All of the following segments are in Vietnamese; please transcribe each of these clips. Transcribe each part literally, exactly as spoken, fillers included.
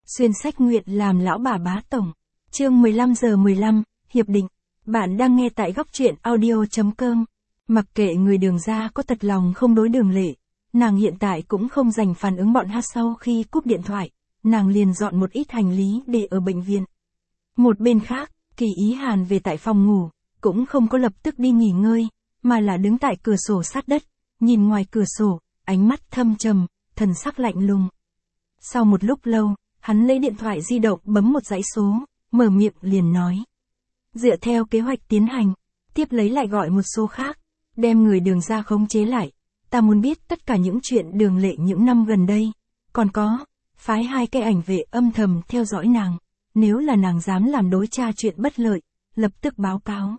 Xuyên sách nguyện làm lão bà bá tổng. Chương mười lăm giờ mười lăm, Hiệp định. Bạn đang nghe tại góc truyện audio.com. Mặc kệ người Đường gia có thật lòng không đối Đường Lệ, nàng hiện tại cũng không dành phản ứng bọn hát sau khi cúp điện thoại, nàng liền dọn một ít hành lý để ở bệnh viện. Một bên khác, Kỳ Ý Hàn về tại phòng ngủ, cũng không có lập tức đi nghỉ ngơi, mà là đứng tại cửa sổ sát đất, nhìn ngoài cửa sổ, ánh mắt thâm trầm, thần sắc lạnh lùng. Sau một lúc lâu, hắn lấy điện thoại di động bấm một dãy số, mở miệng liền nói. Dựa theo kế hoạch tiến hành, tiếp lấy lại gọi một số khác, đem người Đường gia khống chế lại. Ta muốn biết tất cả những chuyện Đường Lệ những năm gần đây. Còn có, phái hai cái ảnh vệ âm thầm theo dõi nàng. Nếu là nàng dám làm đối tra chuyện bất lợi, lập tức báo cáo.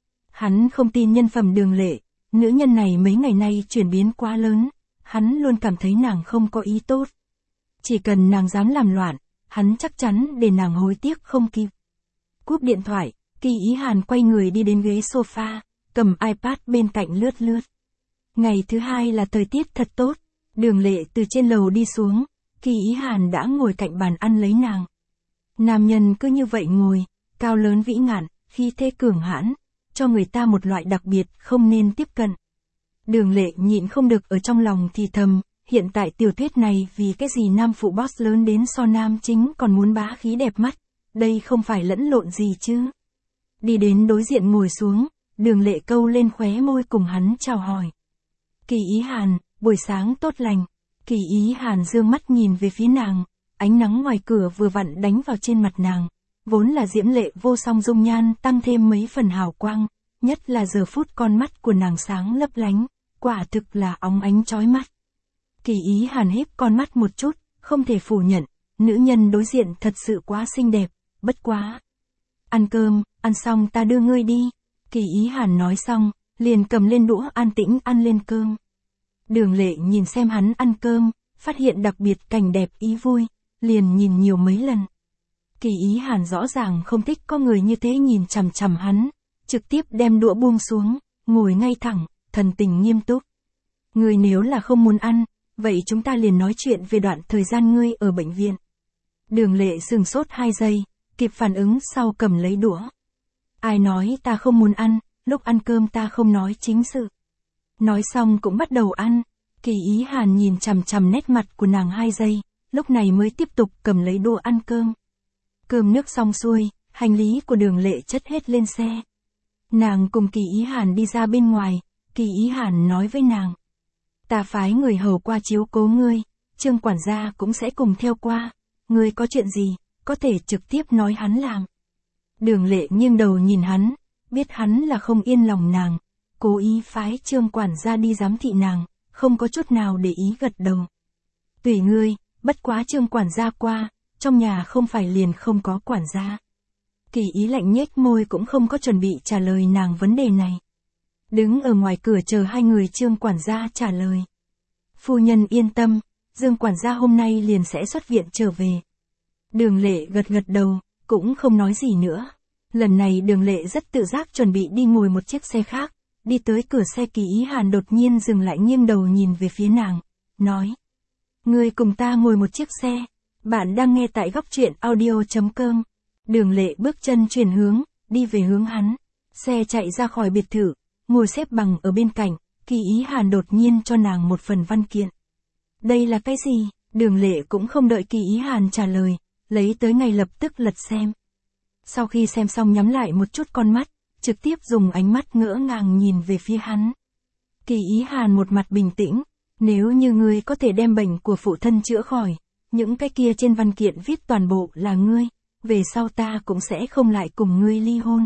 Hắn không tin nhân phẩm Đường Lệ, nữ nhân này mấy ngày nay chuyển biến quá lớn, hắn luôn cảm thấy nàng không có ý tốt. Chỉ cần nàng dám làm loạn, hắn chắc chắn để nàng hối tiếc không kịp. Cúp điện thoại, Kỳ Ý Hàn quay người đi đến ghế sofa, cầm iPad bên cạnh lướt lướt. Ngày thứ hai là thời tiết thật tốt, Đường Lệ từ trên lầu đi xuống, Kỳ Ý Hàn đã ngồi cạnh bàn ăn lấy nàng. Nam nhân cứ như vậy ngồi, cao lớn vĩ ngạn, khí thế cường hãn, cho người ta một loại đặc biệt không nên tiếp cận. Đường Lệ nhịn không được ở trong lòng thì thầm, hiện tại tiểu thuyết này vì cái gì nam phụ boss lớn đến so nam chính còn muốn bá khí đẹp mắt, đây không phải lẫn lộn gì chứ. Đi đến đối diện ngồi xuống, Đường Lệ câu lên khóe môi cùng hắn chào hỏi. Kỳ Ý Hàn, buổi sáng tốt lành. Kỳ Ý Hàn dương mắt nhìn về phía nàng, ánh nắng ngoài cửa vừa vặn đánh vào trên mặt nàng, vốn là diễm lệ vô song dung nhan tăng thêm mấy phần hào quang, nhất là giờ phút con mắt của nàng sáng lấp lánh, quả thực là óng ánh chói mắt. Kỳ Ý Hàn híp con mắt một chút, không thể phủ nhận, nữ nhân đối diện thật sự quá xinh đẹp, bất quá. Ăn cơm, ăn xong ta đưa ngươi đi. Kỳ Ý Hàn nói xong, liền cầm lên đũa an tĩnh ăn lên cơm. Đường Lệ nhìn xem hắn ăn cơm, phát hiện đặc biệt cảnh đẹp ý vui, liền nhìn nhiều mấy lần. Kỳ Ý Hàn rõ ràng không thích có người như thế nhìn chằm chằm hắn, trực tiếp đem đũa buông xuống, ngồi ngay thẳng, thần tình nghiêm túc. Ngươi nếu là không muốn ăn, vậy chúng ta liền nói chuyện về đoạn thời gian ngươi ở bệnh viện. Đường Lệ sừng sốt hai giây, kịp phản ứng sau cầm lấy đũa. Ai nói ta không muốn ăn, lúc ăn cơm ta không nói chính sự. Nói xong cũng bắt đầu ăn, Kỳ Ý Hàn nhìn chằm chằm nét mặt của nàng hai giây, lúc này mới tiếp tục cầm lấy đũa ăn cơm. Cơm nước xong xuôi, hành lý của Đường Lệ chất hết lên xe. Nàng cùng Kỳ Ý Hàn đi ra bên ngoài, Kỳ Ý Hàn nói với nàng. Ta phái người hầu qua chiếu cố ngươi, Trương quản gia cũng sẽ cùng theo qua, ngươi có chuyện gì, có thể trực tiếp nói hắn làm. Đường Lệ nghiêng đầu nhìn hắn, biết hắn là không yên lòng nàng, cố ý phái Trương quản gia đi giám thị nàng, không có chút nào để ý gật đầu. Tùy ngươi, bất quá Trương quản gia qua, trong nhà không phải liền không có quản gia. Kỳ Ý lạnh nhếch môi cũng không có chuẩn bị trả lời nàng vấn đề này. Đứng ở ngoài cửa chờ hai người Trương quản gia trả lời. Phu nhân yên tâm, Dương quản gia hôm nay liền sẽ xuất viện trở về. Đường Lệ gật gật đầu, cũng không nói gì nữa. Lần này Đường Lệ rất tự giác chuẩn bị đi ngồi một chiếc xe khác, đi tới cửa xe Kỳ Ý Hàn đột nhiên dừng lại nghiêng đầu nhìn về phía nàng, nói. Ngươi cùng ta ngồi một chiếc xe, bạn đang nghe tại góc truyện audio.com. Đường Lệ bước chân chuyển hướng, đi về hướng hắn, xe chạy ra khỏi biệt thự, ngồi xếp bằng ở bên cạnh, Kỳ Ý Hàn đột nhiên cho nàng một phần văn kiện. Đây là cái gì? Đường Lệ cũng không đợi Kỳ Ý Hàn trả lời, lấy tới ngay lập tức lật xem. Sau khi xem xong nhắm lại một chút con mắt, trực tiếp dùng ánh mắt ngỡ ngàng nhìn về phía hắn. Kỳ Ý Hàn một mặt bình tĩnh, nếu như ngươi có thể đem bệnh của phụ thân chữa khỏi, những cái kia trên văn kiện viết toàn bộ là ngươi, về sau ta cũng sẽ không lại cùng ngươi ly hôn.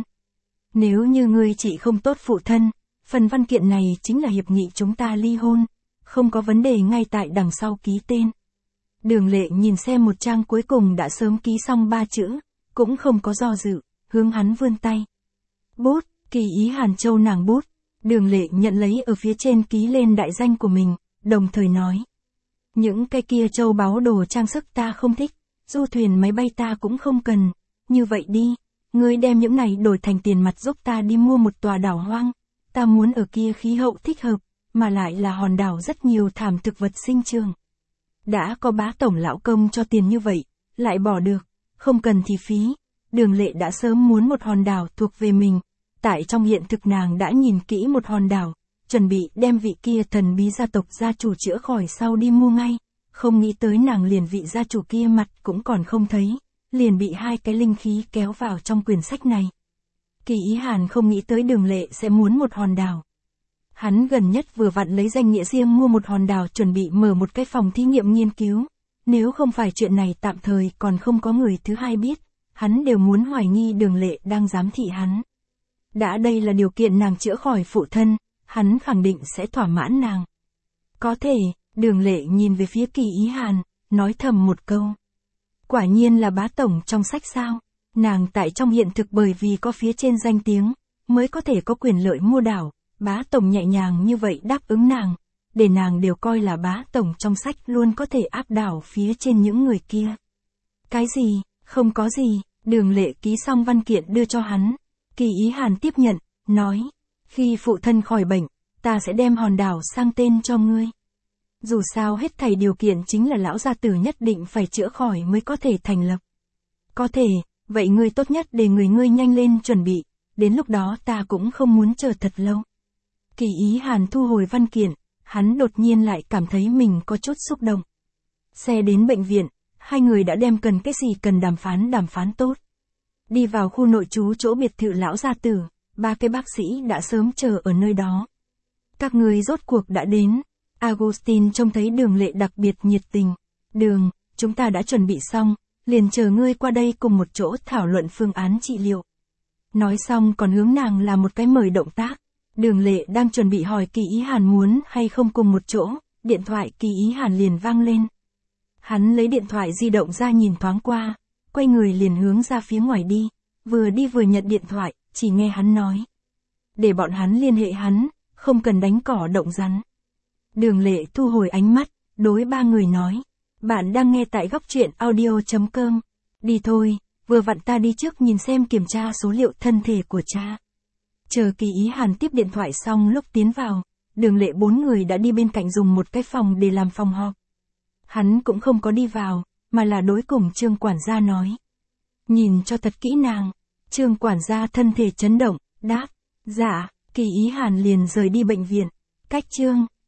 Nếu như ngươi chỉ không tốt phụ thân, phần văn kiện này chính là hiệp nghị chúng ta ly hôn, không có vấn đề ngay tại đằng sau ký tên. Đường Lệ nhìn xem một trang cuối cùng đã sớm ký xong ba chữ, cũng không có do dự, hướng hắn vươn tay. Bút, Kỳ Ý Hàn châu nàng bút, Đường Lệ nhận lấy ở phía trên ký lên đại danh của mình, đồng thời nói. Những cái kia châu báu đồ trang sức ta không thích, du thuyền máy bay ta cũng không cần, như vậy đi, ngươi đem những này đổi thành tiền mặt giúp ta đi mua một tòa đảo hoang, ta muốn ở kia khí hậu thích hợp, mà lại là hòn đảo rất nhiều thảm thực vật sinh trưởng. Đã có bá tổng lão công cho tiền như vậy, lại bỏ được, không cần thì phí. Đường Lệ đã sớm muốn một hòn đảo thuộc về mình. Tại trong hiện thực nàng đã nhìn kỹ một hòn đảo, chuẩn bị đem vị kia thần bí gia tộc gia chủ chữa khỏi sau đi mua ngay. Không nghĩ tới nàng liền vị gia chủ kia mặt cũng còn không thấy, liền bị hai cái linh khí kéo vào trong quyển sách này. Kỳ Ý Hàn không nghĩ tới Đường Lệ sẽ muốn một hòn đảo. Hắn gần nhất vừa vặn lấy danh nghĩa riêng mua một hòn đảo chuẩn bị mở một cái phòng thí nghiệm nghiên cứu. Nếu không phải chuyện này tạm thời còn không có người thứ hai biết, hắn đều muốn hoài nghi Đường Lệ đang giám thị hắn. Đã đây là điều kiện nàng chữa khỏi phụ thân, hắn khẳng định sẽ thỏa mãn nàng. Có thể, Đường Lệ nhìn về phía Kỳ Ý Hàn, nói thầm một câu. Quả nhiên là bá tổng trong sách sao? Nàng tại trong hiện thực bởi vì có phía trên danh tiếng, mới có thể có quyền lợi mua đảo, bá tổng nhẹ nhàng như vậy đáp ứng nàng, để nàng đều coi là bá tổng trong sách luôn có thể áp đảo phía trên những người kia. Cái gì, không có gì, Đường Lệ ký xong văn kiện đưa cho hắn. Kỳ Ý Hàn tiếp nhận, nói, khi phụ thân khỏi bệnh, ta sẽ đem hòn đảo sang tên cho ngươi. Dù sao hết thảy điều kiện chính là lão gia tử nhất định phải chữa khỏi mới có thể thành lập. Có thể, vậy ngươi tốt nhất để người ngươi nhanh lên chuẩn bị, đến lúc đó ta cũng không muốn chờ thật lâu. Kỳ Ý Hàn thu hồi văn kiện, hắn đột nhiên lại cảm thấy mình có chút xúc động. Xe đến bệnh viện, hai người đã đem cần cái gì cần đàm phán đàm phán tốt. Đi vào khu nội trú chỗ biệt thự lão gia tử, ba cái bác sĩ đã sớm chờ ở nơi đó. Các người rốt cuộc đã đến. Augustine trông thấy Đường Lệ đặc biệt nhiệt tình. Đường, chúng ta đã chuẩn bị xong, liền chờ ngươi qua đây cùng một chỗ thảo luận phương án trị liệu. Nói xong còn hướng nàng làm một cái mời động tác. Đường Lệ đang chuẩn bị hỏi Kỳ Ý Hàn muốn hay không cùng một chỗ, điện thoại Kỳ Ý Hàn liền vang lên. Hắn lấy điện thoại di động ra nhìn thoáng qua, quay người liền hướng ra phía ngoài đi, vừa đi vừa nhận điện thoại, chỉ nghe hắn nói. Để bọn hắn liên hệ hắn, không cần đánh cỏ động rắn. Đường Lệ thu hồi ánh mắt, đối ba người nói. Bạn đang nghe tại góc truyện audio chấm com. Đi thôi, vừa vặn ta đi trước nhìn xem kiểm tra số liệu thân thể của cha. Chờ Kỳ Ý Hàn tiếp điện thoại xong lúc tiến vào, Đường Lệ bốn người đã đi bên cạnh dùng một cái phòng để làm phòng họp. Hắn cũng không có đi vào, mà là đối cùng Trương quản gia nói. Nhìn cho thật kỹ nàng. Trương quản gia thân thể chấn động, đáp. Dạ, Kỳ Ý Hàn liền rời đi bệnh viện. Cách Trương